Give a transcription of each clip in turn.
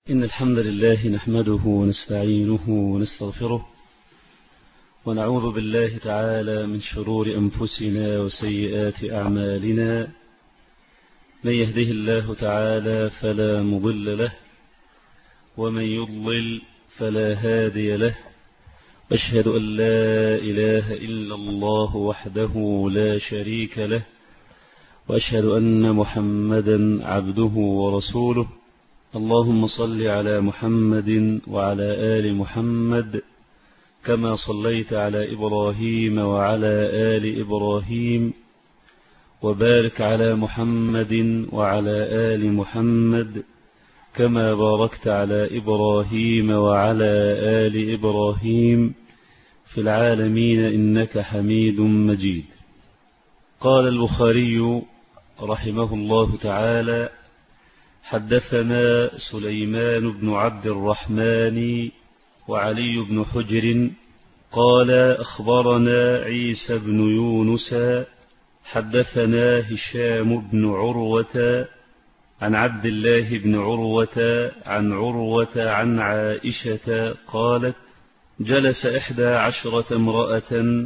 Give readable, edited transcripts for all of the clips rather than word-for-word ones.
إن الحمد لله نحمده ونستعينه ونستغفره ونعوذ بالله تعالى من شرور أنفسنا وسيئات أعمالنا. من يهده الله تعالى فلا مضل له ومن يضلل فلا هادي له. أشهد أن لا إله إلا الله وحده لا شريك له، وأشهد أن محمدا عبده ورسوله. اللهم صل على محمد وعلى آل محمد كما صليت على إبراهيم وعلى آل إبراهيم، وبارك على محمد وعلى آل محمد كما باركت على إبراهيم وعلى آل إبراهيم في العالمين إنك حميد مجيد. قال البخاري رحمه الله تعالى: حدثنا سليمان بن عبد الرحمن وعلي بن حجر قال أخبرنا عيسى بن يونس حدثنا هشام بن عروة عن عبد الله بن عروة عن عروة عن عائشة قالت: جلس 11 امرأة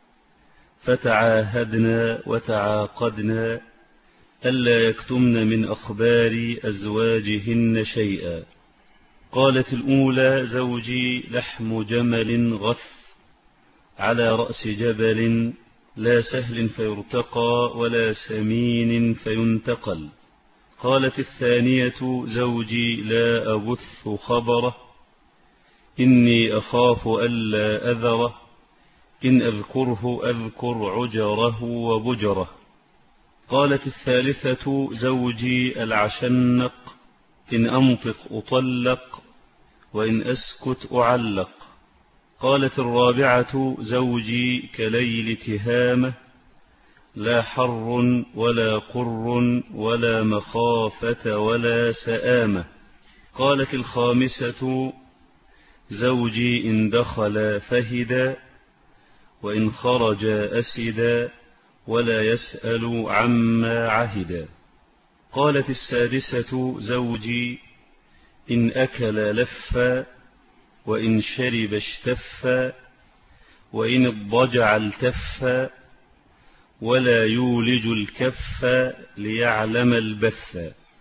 فتعاهدنا وتعاقدنا ألا يكتمن من أخبار أزواجهن شيئا. قالت الأولى: زوجي لحم جمل غث على رأس جبل، لا سهل فيرتقى ولا سمين فينتقل. قالت الثانية: زوجي لا أبث خبره، إني أخاف ألا أذره، إن أذكره أذكر عجره وبجره. قالت الثالثة: زوجي العشنق، إن أنطق أطلق وإن أسكت أعلق. قالت الرابعة: زوجي كليل تهامة، لا حر ولا قر ولا مخافة ولا سآمة. قالت الخامسة: زوجي إن دخل فهدا وإن خرج أسدا ولا يسأل عما عهدا. قالت السادسة: زوجي إن أكل لفا وإن شرب اشتفا وإن اضطجع التفا ولا يولج الكف ليعلم البث.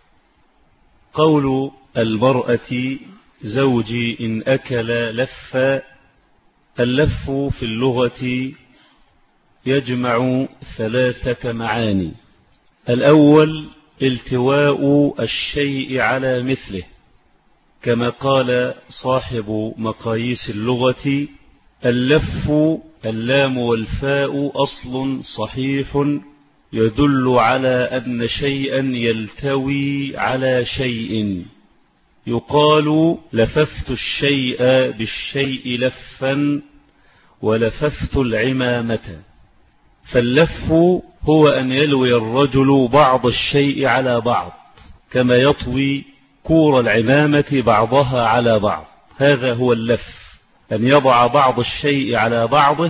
قول المرأة زوجي إن أكل لفا، اللف في اللغة يجمع 3 معاني. الأول التواء الشيء على مثله، كما قال صاحب مقاييس اللغة: اللف اللام والفاء أصل صحيح يدل على أن شيئا يلتوي على شيء. يقال: لففت الشيء بالشيء لفا ولففت العمامة. فاللف هو أن يلوي الرجل بعض الشيء على بعض، كما يطوي كور العمامة بعضها على بعض. هذا هو اللف، أن يضع بعض الشيء على بعضه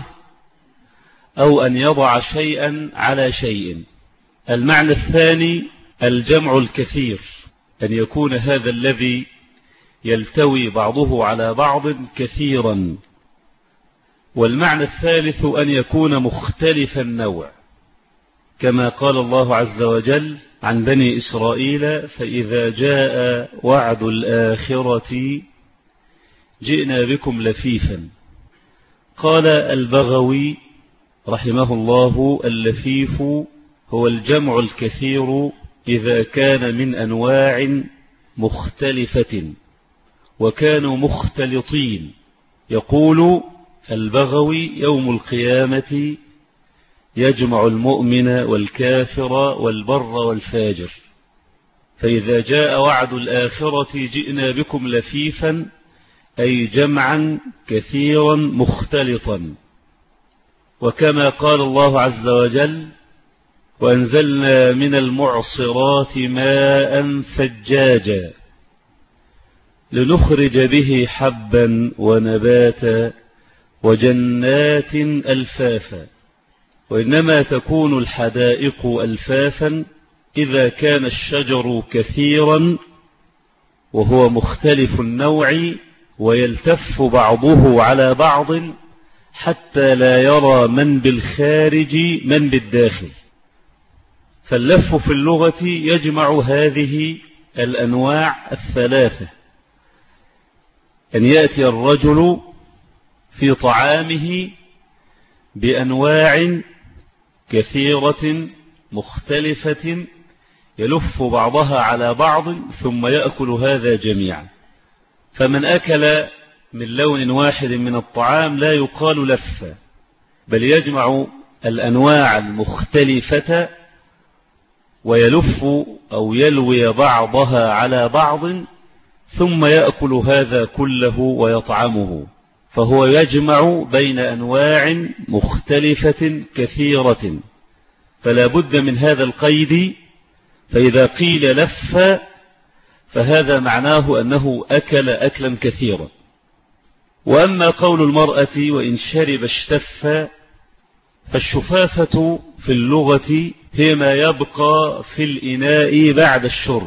أو أن يضع شيئا على شيء. المعنى الثاني الجمع الكثير، أن يكون هذا الذي يلتوي بعضه على بعض كثيرا. والمعنى الثالث أن يكون مختلف النوع، كما قال الله عز وجل عن بني إسرائيل: فإذا جاء وعد الآخرة جئنا بكم لفيفا. قال البغوي رحمه الله: اللفيف هو الجمع الكثير إذا كان من أنواع مختلفة وكانوا مختلطين. يقول البغوي: يوم القيامة يجمع المؤمن والكافر والبر والفاجر، فإذا جاء وعد الآخرة جئنا بكم لفيفا، أي جمعا كثيرا مختلطا. وكما قال الله عز وجل: وأنزلنا من المعصرات ماء ثجاجا لنخرج به حبا ونباتا وجنات ألفافا. وإنما تكون الحدائق ألفافا إذا كان الشجر كثيرا وهو مختلف النوع ويلتف بعضه على بعض حتى لا يرى من بالخارج من بالداخل. فاللف في اللغة يجمع هذه الأنواع الثلاثة، أن يأتي الرجل في طعامه بأنواع كثيرة مختلفة يلف بعضها على بعض ثم يأكل هذا جميعا. فمن أكل من لون واحد من الطعام لا يقال لف، بل يجمع الأنواع المختلفة ويلف أو يلوي بعضها على بعض ثم يأكل هذا كله ويطعمه، فهو يجمع بين أنواع مختلفة كثيرة، فلا بد من هذا القيد. فإذا قيل لف فهذا معناه أنه أكل أكلا كثيرا. وأما قول المرأة وإن شرب اشتف، فالشفافة في اللغة هي ما يبقى في الإناء بعد الشرب،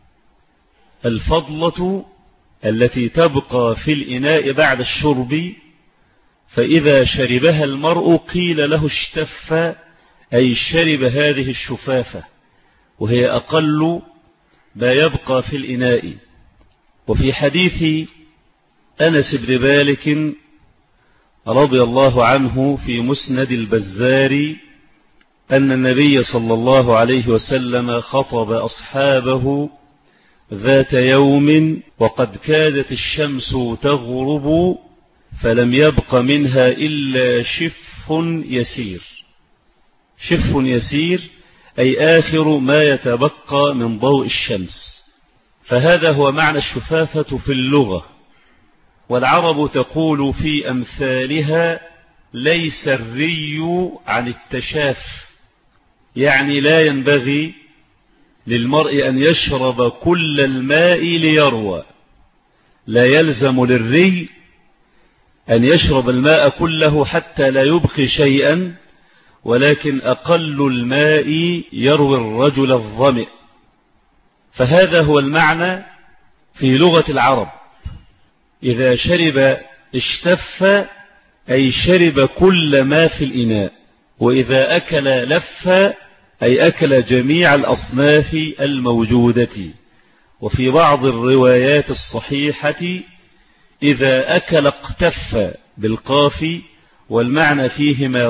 الفضلة التي تبقى في الإناء بعد الشرب، فإذا شربها المرء قيل له اشتف، أي شرب هذه الشفافة، وهي أقل ما يبقى في الإناء. وفي حديث أنس بن مالك رضي الله عنه في مسند البزار أن النبي صلى الله عليه وسلم خطب أصحابه ذات يوم وقد كادت الشمس تغرب فلم يبق منها إلا شف يسير. شف يسير أي آخر ما يتبقى من ضوء الشمس، فهذا هو معنى الشفافة في اللغة. والعرب تقول في أمثالها ليس الري عن التشاف، يعني لا ينبغي للمرء أن يشرب كل الماء ليروى، لا يلزم للري أن يشرب الماء كله حتى لا يبقي شيئا، ولكن أقل الماء يروي الرجل الظمئ. فهذا هو المعنى في لغة العرب، إذا شرب اشتف أي شرب كل ما في الإناء، وإذا أكل لف أي أكل جميع الأصناف الموجودة. وفي بعض الروايات الصحيحة إذا أكل اقتف بالقاف، والمعنى فيهما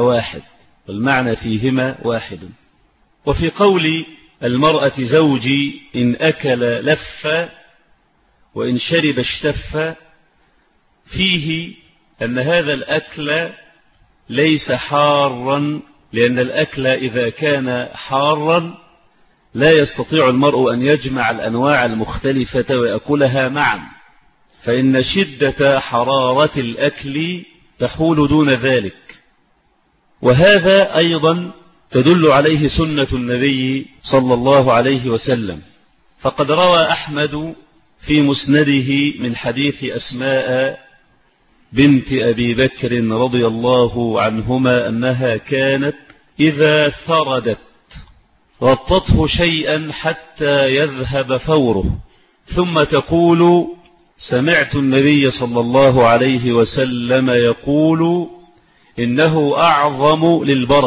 واحد. وفي قول المرأة زوجي إن أكل لف وإن شرب اشتف، فيه أن هذا الأكل ليس حارا، لأن الأكل إذا كان حارا لا يستطيع المرء أن يجمع الأنواع المختلفة ويأكلها معا، فإن شدة حرارة الأكل تحول دون ذلك. وهذا أيضا تدل عليه سنة النبي صلى الله عليه وسلم، فقد روى أحمد في مسنده من حديث أسماء بنت أبي بكر رضي الله عنهما أنها كانت إذا ثردت غطته شيئا حتى يذهب فوره، ثم تقول سمعت النبي صلى الله عليه وسلم يقول إنه أعظم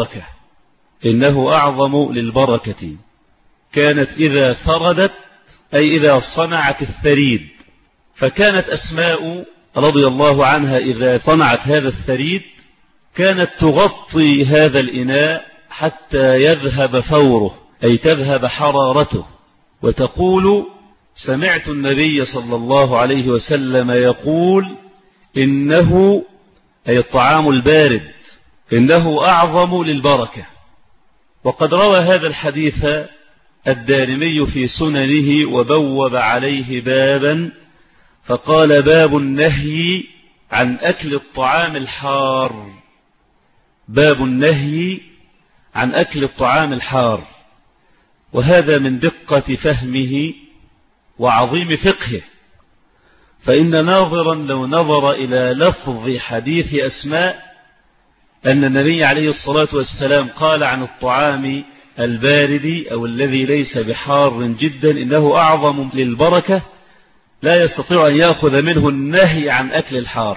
للبركة. كانت إذا ثردت أي إذا صنعت الثريد، فكانت أسماء رضي الله عنها إذا صنعت هذا الثريد كانت تغطي هذا الإناء حتى يذهب فوره، أي تذهب حرارته، وتقول سمعت النبي صلى الله عليه وسلم يقول إنه أي الطعام البارد إنه أعظم للبركة. وقد روى هذا الحديث الدارمي في سننه وبوب عليه بابا فقال باب النهي عن أكل الطعام الحار، باب النهي عن أكل الطعام الحار. وهذا من دقة فهمه وعظيم فقهه، فإن ناظرا لو نظر إلى لفظ حديث أسماء أن النبي عليه الصلاة والسلام قال عن الطعام البارد أو الذي ليس بحار جدا إنه أعظم للبركة، لا يستطيع أن يأخذ منه النهي عن أكل الحار.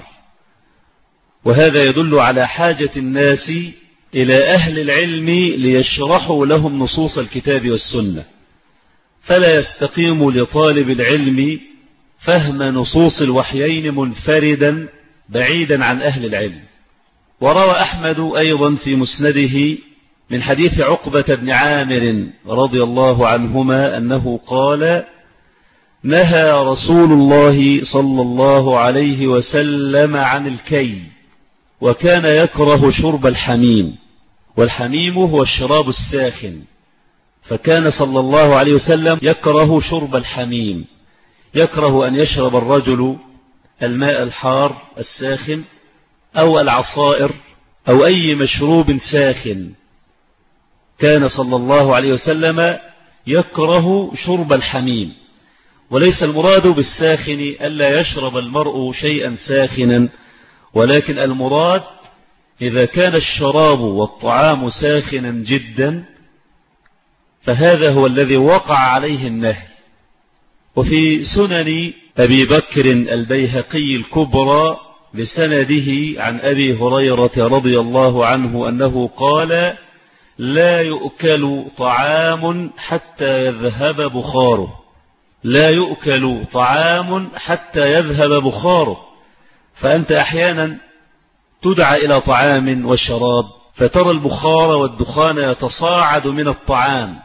وهذا يدل على حاجة الناس إلى أهل العلم ليشرحوا لهم نصوص الكتاب والسنة، فلا يستقيم لطالب العلم فهم نصوص الوحيين منفردا بعيدا عن أهل العلم. وروى أحمد أيضا في مسنده من حديث عقبة بن عامر رضي الله عنهما أنه قال: نهى رسول الله صلى الله عليه وسلم عن الكي، وكان يكره شرب الحميم، والحميم هو الشراب الساخن، فكان صلى الله عليه وسلم يكره شرب الحميم، يكره أن يشرب الرجل الماء الحار الساخن أو العصائر أو أي مشروب ساخن. كان صلى الله عليه وسلم يكره شرب الحميم. وليس المراد بالساخن ألا يشرب المرء شيئا ساخنا، ولكن المراد إذا كان الشراب والطعام ساخنا جدا فهذا هو الذي وقع عليه النهي. وفي سنن أبي بكر البيهقي الكبرى بسنده عن أبي هريرة رضي الله عنه أنه قال: لا يؤكل طعام حتى يذهب بخاره، لا يؤكل طعام حتى يذهب بخاره. فأنت أحيانا تدعى إلى طعام والشراب فترى البخار والدخان يتصاعد من الطعام،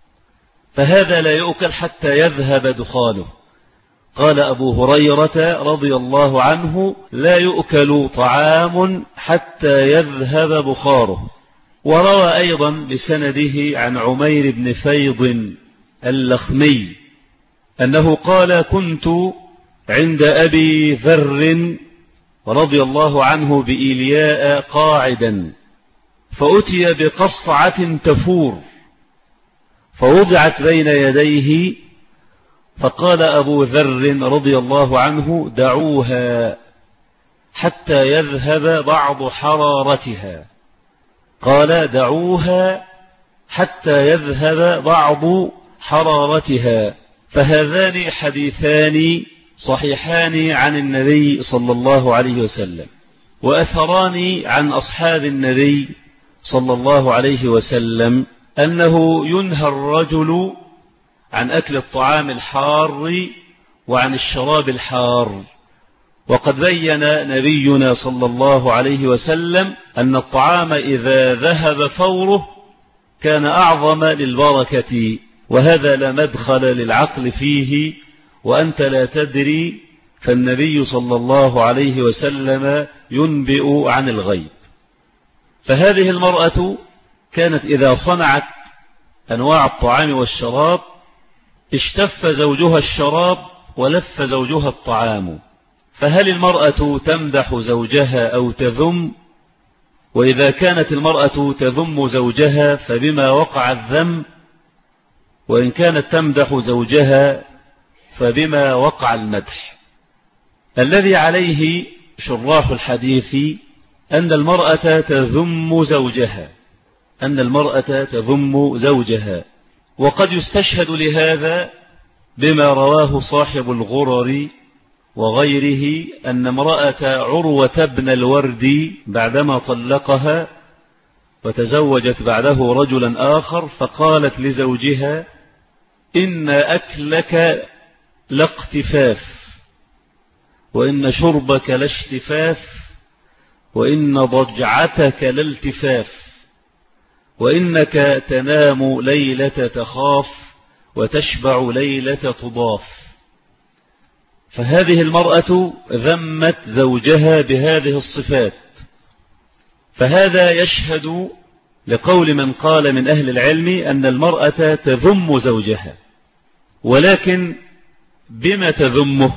فهذا لا يؤكل حتى يذهب دخانه. قال أبو هريرة رضي الله عنه: لا يؤكل طعام حتى يذهب بخاره. وروى أيضا بسنده عن عمير بن فيض اللخمي أنه قال: كنت عند أبي ذر رضي الله عنه بإيلياء قاعدا، فأتي بقصعة تفور فوضعت بين يديه، فقال أبو ذر رضي الله عنه: دعوها حتى يذهب بعض حرارتها. قال: دعوها حتى يذهب بعض حرارتها. فهذان حديثان صحيحان عن النبي صلى الله عليه وسلم، وأثران عن أصحاب النبي صلى الله عليه وسلم أنه ينهى الرجل عن أكل الطعام الحار وعن الشراب الحار. وقد بين نبينا صلى الله عليه وسلم أن الطعام إذا ذهب فوره كان أعظم للبركة، وهذا لا مدخل للعقل فيه وأنت لا تدري، فالنبي صلى الله عليه وسلم ينبئ عن الغيب. فهذه المرأة كانت إذا صنعت أنواع الطعام والشراب اشتف زوجها الشراب ولف زوجها الطعام، فهل المرأة تمدح زوجها أو تذم؟ وإذا كانت المرأة تذم زوجها فبما وقع الذم، وإن كانت تمدح زوجها فبما وقع المدح. الذي عليه شراح الحديث أن المرأة تذم زوجها، أن المرأة تذم زوجها. وقد يستشهد لهذا بما رواه صاحب الغرر وغيره أن امرأة عروة بن الورد بعدما طلقها وتزوجت بعده رجلا آخر، فقالت لزوجها: إن أكلك لاقتفاف، وإن شربك لاشتفاف، وإن ضجعتك لالتفاف، وإنك تنام ليلة تخاف وتشبع ليلة تضاف. فهذه المرأة ذمت زوجها بهذه الصفات. فهذا يشهد لقول من قال من أهل العلم أن المرأة تذم زوجها. ولكن بما تذمه؟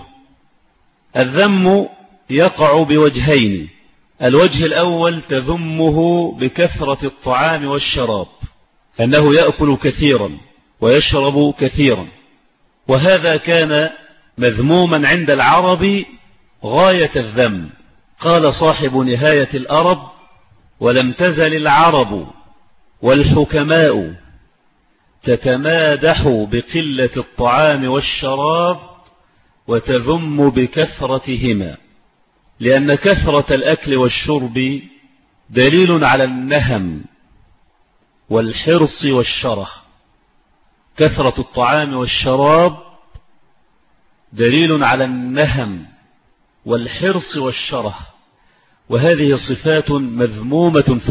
الذم يقع بوجهين: الوجه الأول تذمه بكثرة الطعام والشراب، أنه يأكل كثيرا ويشرب كثيرا، وهذا كان مذموما عند العرب غاية الذم. قال صاحب نهاية الأرب: ولم تزل العرب والحكماء تتمادح بقلة الطعام والشراب، وتذم بكثرتهما، لأن كثرة الأكل والشرب دليل على النهم والحرص والشره. كثرة الطعام والشراب دليل على النهم والحرص والشره، وهذه صفات مذمومة في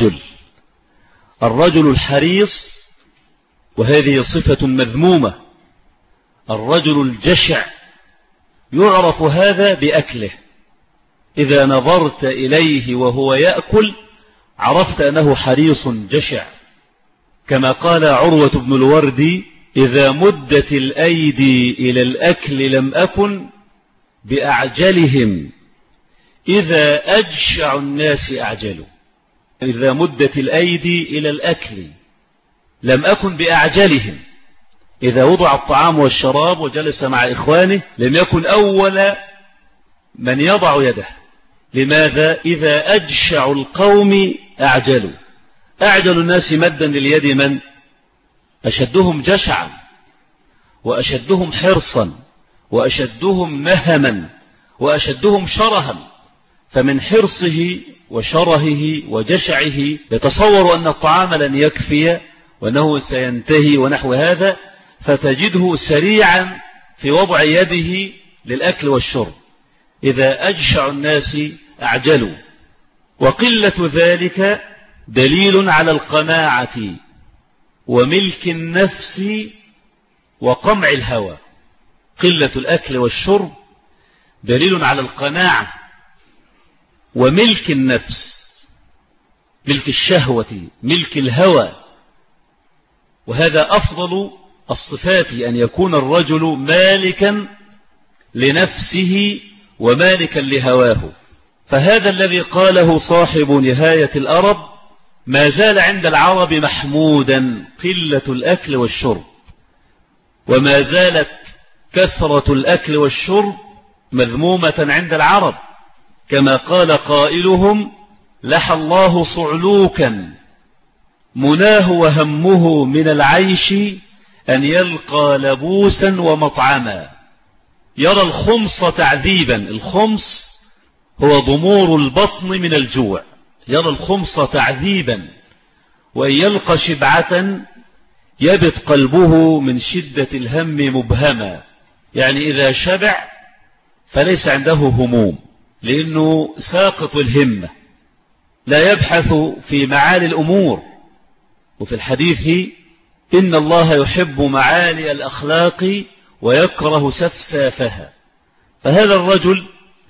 الرجل الحريص، وهذه صفة مذمومة. الرجل الجشع يعرف هذا بأكله، إذا نظرت إليه وهو يأكل عرفت أنه حريص جشع، كما قال عروة بن الوردي: إذا مدت الأيدي إلى الأكل لم أكن بأعجلهم، إذا أجشع الناس أعجلوا. إذا مدت الأيدي إلى الأكل لم أكن بأعجلهم، إذا وضع الطعام والشراب وجلس مع إخوانه لم يكن أول من يضع يده. لماذا؟ إذا أجشع القوم أعجلوا. أعجل الناس مدا لليد من؟ أشدهم جشعا وأشدهم حرصا وأشدهم نهما وأشدهم شرها. فمن حرصه وشرهه وجشعه يتصور أن الطعام لن يكفي وأنه سينتهي ونحو هذا، فتجده سريعا في وضع يده للأكل والشرب. إذا أجشع الناس أعجلوا. وقلة ذلك دليل على القناعة وملك النفس وقمع الهوى. قلة الأكل والشرب دليل على القناعة وملك النفس، ملك الشهوة، ملك الهوى. وهذا أفضل الصفات، أن يكون الرجل مالكا لنفسه ومالكا لهواه. فهذا الذي قاله صاحب نهاية الأرب ما زال عند العرب محمودا، قلة الأكل والشرب، وما زالت كثرة الأكل والشرب مذمومة عند العرب، كما قال قائلهم: لحى الله صعلوكا مناه وهمه من العيش أن يلقى لبوسا ومطعما. يرى الخمص تعذيبا. الخمص هو ضمور البطن من الجوع. يرى الخمص تعذيبا، وأن يلقى شبعة يبت قلبه من شدة الهم مبهما. يعني إذا شبع فليس عنده هموم، لأنه ساقط الهمة، لا يبحث في معالي الأمور. وفي الحديث: إن الله يحب معالي الأخلاق ويكره سفسافها. فهذا الرجل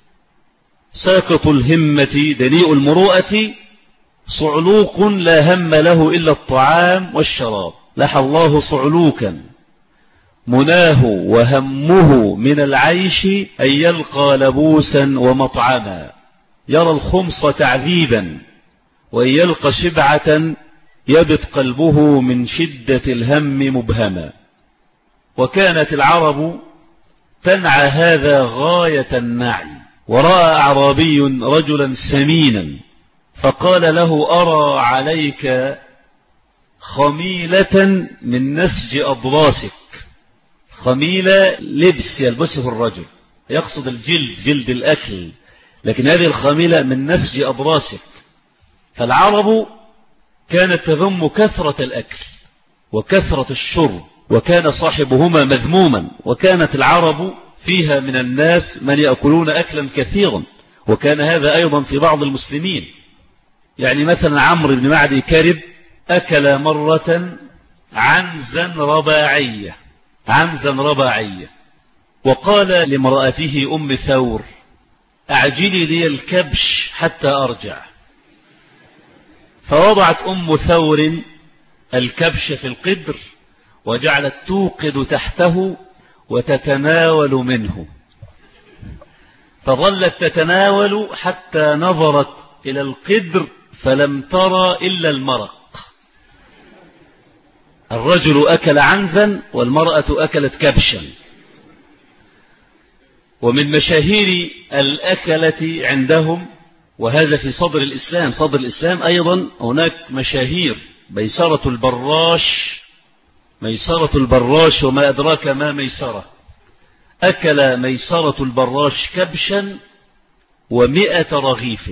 ساقط الهمة دنيء المروءة، صعلوق لا هم له إلا الطعام والشراب. لحى الله صعلوكا مناه وهمه من العيش أن يلقى لبوسا ومطعما. يرى الخمص تعذيبا، وأن يلقى شبعة يبت قلبه من شدة الهم مبهما. وكانت العرب تنعى هذا غاية النعي. ورأى أعرابي رجلا سمينا فقال له: أرى عليك خميلة من نسج أضراسك. خميلة لبس يلبسه الرجل، يقصد الجلد، جلد الأكل، لكن هذه الخميلة من نسج أضراسك. فالعرب كانت تذم كثرة الأكل وكثرة الشرب، وكان صاحبهما مذموما. وكانت العرب فيها من الناس من يأكلون أكلا كثيرا، وكان هذا أيضا في بعض المسلمين. يعني مثلا عمرو بن معدي كرب أكل مرة عنزا رباعية، وقال لامرأته أم ثور: أعجلي لي الكبش حتى أرجع. فوضعت أم ثور الكبش في القدر وجعلت توقد تحته وتتناول منه، فظلت تتناول حتى نظرت إلى القدر فلم ترى إلا المرق. الرجل أكل عنزا والمرأة أكلت كبشا. ومن مشاهير الأكلة عندهم، وهذا في صدر الإسلام أيضا هناك مشاهير: ميسرة البراش وما أدراك ما ميسرة. أكل ميسرة البراش كبشا 100 رغيف.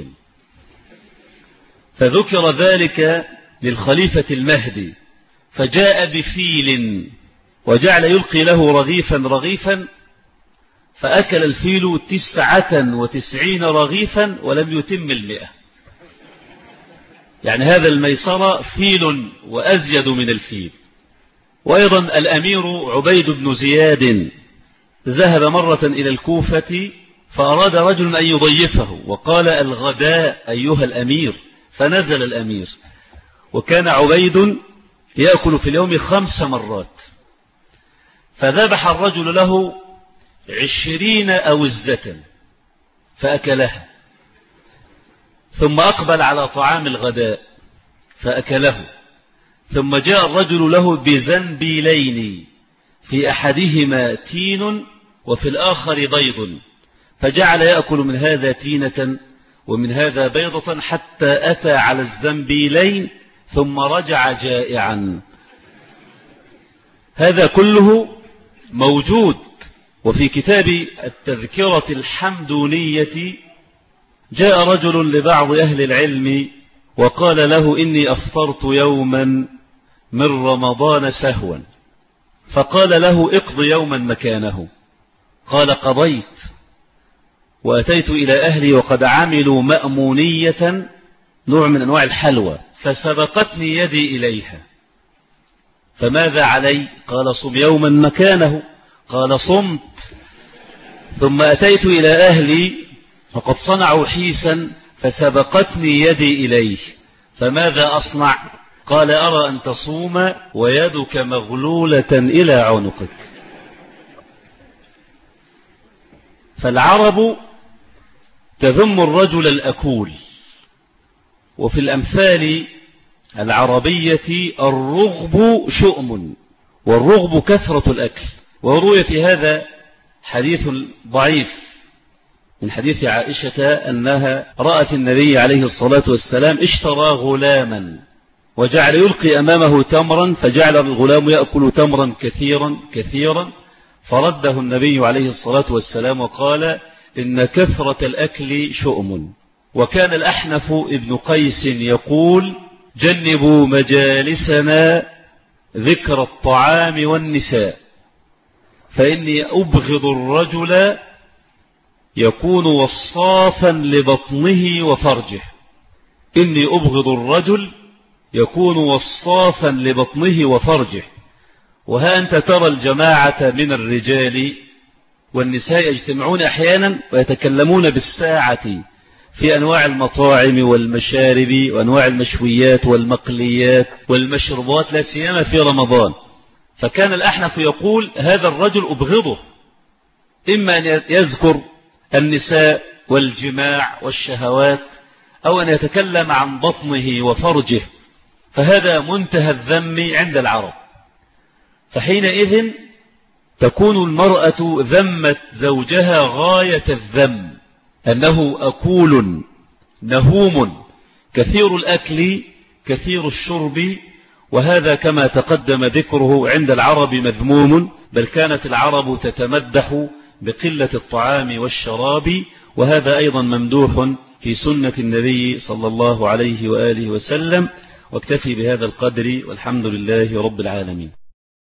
فذكر ذلك للخليفة المهدي، فجاء بفيل وجعل يلقي له رغيفا رغيفا، فأكل الفيل 99 رغيفا ولم يتم 100. يعني هذا الميسرة فيل وأزيد من الفيل. وأيضا الأمير عبيد بن زياد ذهب مرة إلى الكوفة، فأراد رجل أن يضيفه وقال: الغداء أيها الأمير. فنزل الأمير، وكان عبيد يأكل في اليوم 5 مرات، فذبح الرجل له 20 أوزة فأكلها، ثم أقبل على طعام الغداء فأكله، ثم جاء الرجل له بزنبيلين، في أحدهما تين وفي الآخر بيض، فجعل يأكل من هذا تينة ومن هذا بيضة حتى أتى على الزنبيلين، ثم رجع جائعا. هذا كله موجود. وفي كتاب التذكرة الحمدونية جاء رجل لبعض أهل العلم وقال له: إني أفطرت يوما من رمضان سهوا. فقال له: اقض يوما مكانه. قال: قضيت، وأتيت إلى أهلي وقد عملوا مأمونية، نوع من أنواع الحلوى، فسبقتني يدي إليها، فماذا علي؟ قال: صم يوما مكانه. قال: صمت. ثم أتيت إلى أهلي وقد صنعوا حيسا فسبقتني يدي إليه، فماذا أصنع؟ قال: أرى أن تصوم ويدك مغلولة إلى عنقك. فالعرب تذم الرجل الأكول. وفي الأمثال العربية الرغب شؤم، والرغب كثرة الأكل. وروي في هذا حديث ضعيف من حديث عائشة أنها رأت النبي عليه الصلاة والسلام اشترى غلاما وجعل يلقي أمامه تمرا، فجعل الغلام يأكل تمرا كثيرا كثيرا، فرده النبي عليه الصلاة والسلام وقال: إن كثرة الأكل شؤم. وكان الأحنف ابن قيس يقول: جنبوا مجالسنا ذكر الطعام والنساء، فإني أبغض الرجل يكون وصافا لبطنه وفرجه. إني أبغض الرجل يكون وصافا لبطنه وفرجه. وها أنت ترى الجماعة من الرجال والنساء يجتمعون أحيانا ويتكلمون بالساعة في أنواع المطاعم والمشارب وأنواع المشويات والمقليات والمشروبات، لا سيما في رمضان. فكان الأحنف يقول: هذا الرجل أبغضه، إما أن يذكر النساء والجماع والشهوات، أو أن يتكلم عن بطنه وفرجه، فهذا منتهى الذم عند العرب. فحينئذ تكون المرأة ذمت زوجها غاية الذم، أنه أكول نهوم كثير الأكل كثير الشرب، وهذا كما تقدم ذكره عند العرب مذموم، بل كانت العرب تتمدح بقلة الطعام والشراب، وهذا أيضا ممدوح في سنة النبي صلى الله عليه وآله وسلم. واكتفي بهذا القدر، والحمد لله رب العالمين.